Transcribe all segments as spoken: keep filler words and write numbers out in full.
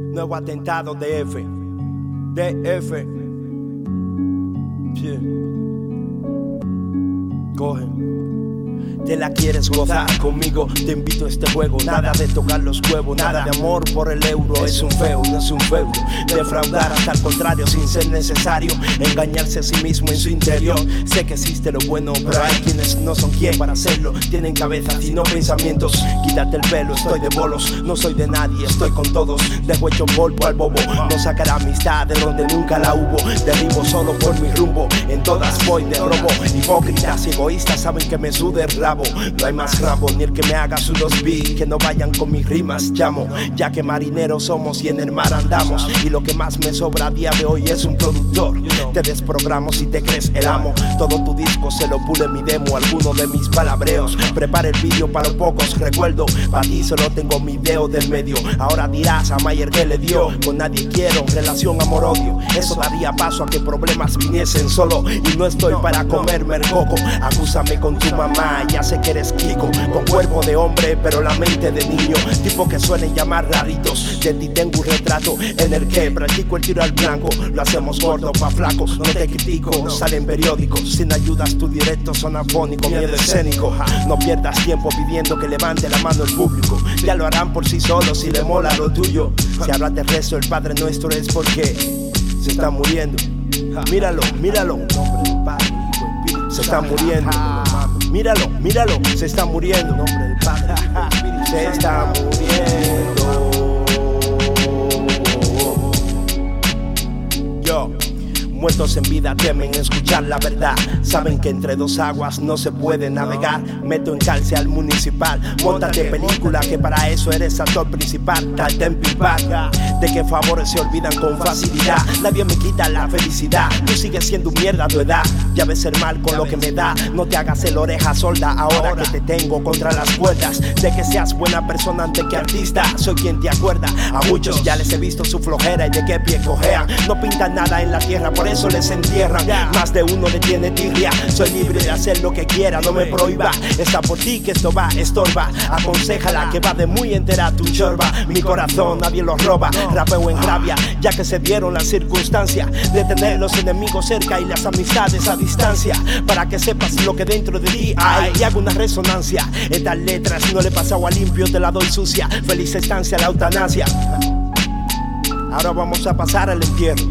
Nuevo atentado D F. D F. Yeah. Coge. Te la quieres gozar conmigo, te invito a este juego. Nada de tocar los huevos, nada de amor por el euro. Es un feo, no es un feudo. Defraudar hasta el contrario sin ser necesario. Engañarse a sí mismo en su interior. Sé que existe lo bueno, pero hay quienes no son quien para hacerlo. Tienen cabezas y no pensamientos. Quítate el pelo, estoy de bolos. No soy de nadie, estoy con todos. Dejo hecho polvo al bobo. No sacará amistad de donde nunca la hubo. Derribo solo por mi rumbo. En todas voy de robo. Hipócritas y egoístas saben que me sude el rabo. No hay más rabo ni el que me haga unos beats que no vayan con mis rimas. Llamo, ya que marineros somos y en el mar andamos. Y lo que más me sobra a día de hoy es un productor. Te desprogramo si te crees el amo. Todo tu disco se lo pule mi demo. Alguno de mis palabreos. Prepara el vídeo para los pocos recuerdo. Para ti solo tengo mi dedo del medio. Ahora dirás a Mayer que le dio. Con nadie quiero relación amor-odio. Eso daría paso a que problemas viniesen solo. Y no estoy para comerme el coco. Acúsame con tu mamá, ya sé que eres Kiko, con cuerpo de hombre pero la mente de niño. Tipo que suelen llamar raritos. De ti tengo un retrato en el que practico el tiro al blanco. Lo hacemos gordo pa' flacos, no te critico. No salen periódicos, sin ayudas tu directo son afónico, miedo escénico. No pierdas tiempo pidiendo que levante la mano el público. Ya lo harán por sí solos si le mola lo tuyo. Si ahora te rezo el Padre Nuestro es porque se está muriendo. Míralo, míralo, se está muriendo. Míralo, míralo, se está muriendo. Nombre del Padre, se está muriendo. Yo. Muertos en vida temen escuchar la verdad. Saben que entre dos aguas no se puede navegar. Meto en calce al municipal. Móntate película que para eso eres actor principal. Tal en pimpar. De que favores se olvidan con facilidad. Nadie me quita la felicidad. Tú sigues siendo un mierda a tu edad. Ya ves el mal con lo que me da. No te hagas el oreja solda ahora que te tengo contra las cuerdas. De que seas buena persona antes que artista. Soy quien te acuerda. A muchos ya les he visto su flojera y de qué pie cojean. No pintan nada en la tierra, por eso les entierran. Más de uno le tiene tirria. Soy libre de hacer lo que quiera, no me prohíba. Está por ti que esto va, estorba. Aconsejala que va de muy entera tu chorba. Mi corazón nadie lo roba. Rapeo en rabia, ya que se dieron las circunstancias de tener los enemigos cerca y las amistades a distancia. Para que sepas lo que dentro de ti hay y hago una resonancia. Estas letras no le he pasado a limpio, te la doy sucia. Feliz estancia la eutanasia. Ahora vamos a pasar al entierro.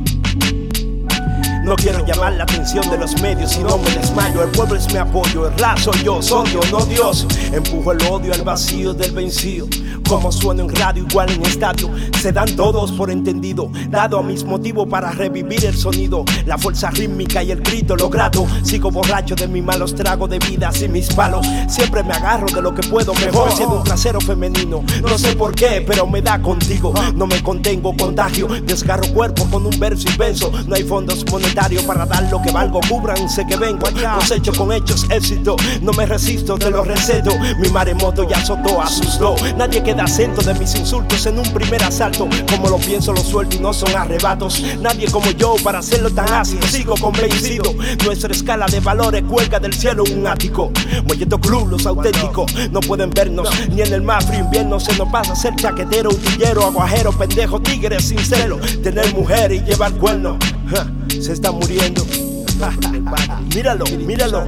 No quiero llamar la atención de los medios y no me desmayo. El pueblo es mi apoyo, el rap soy yo, soy yo, no Dios. Empujo el odio al vacío del vencido. Como sueno en radio, igual en estadio. Se dan todos por entendido. Dado a mis motivos para revivir el sonido. La fuerza rítmica y el grito logrado. Sigo borracho de mis malos tragos de vidas y mis palos. Siempre me agarro de lo que puedo mejor siendo un trasero femenino. No sé por qué, pero me da contigo. No me contengo, contagio. Desgarro cuerpo con un verso inmenso. No hay fondos monetarios para dar lo que valgo. Cúbranse que vengo. Cosecho con hechos éxito. No me resisto, te lo receto. Mi maremoto ya azotó, asustó. Nadie queda acento de mis insultos en un primer asalto. Como lo pienso lo suelto y no son arrebatos. Nadie como yo para hacerlo tan ácido. Sigo convencido. Nuestra escala de valores cuelga del cielo un ático. Molleto Club, los auténticos no pueden vernos. Ni en el más frío invierno se nos pasa ser chaquetero, utillero, aguajero, pendejo, tigre, sincero. Tener mujer y llevar cuernos. Se está muriendo. Míralo, míralo.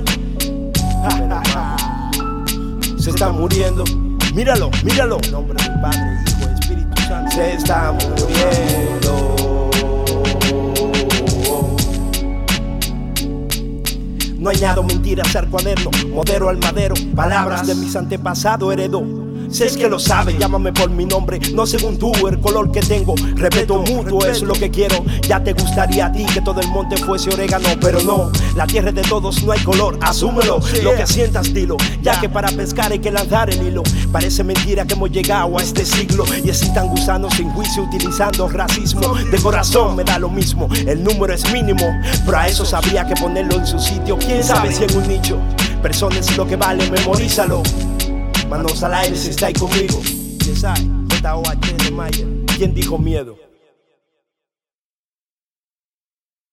Se está muriendo. Míralo, míralo. En nombre del Padre, Hijo y Espíritu Santo. Se está muriendo. No añado mentiras al cuaderno. Modero al madero. Palabras de mis antepasados heredó. Si es que lo sabe, llámame por mi nombre, no según tú, el color que tengo. Respeto mutuo es lo que quiero. Ya te gustaría a ti que todo el monte fuese orégano, pero no, la tierra es de todos, no hay color, asúmelo. Lo que sientas dilo, ya que para pescar hay que lanzar el hilo. Parece mentira que hemos llegado a este siglo y excitan gusanos sin juicio utilizando racismo. De corazón me da lo mismo, el número es mínimo, pero a eso sabría que ponerlo en su sitio. Quién sabe si en un nicho. Personas lo que vale, memorízalo. Manos al aire si estáis conmigo. ¿Quién sabe? J O H de Mayer. ¿Quién dijo miedo?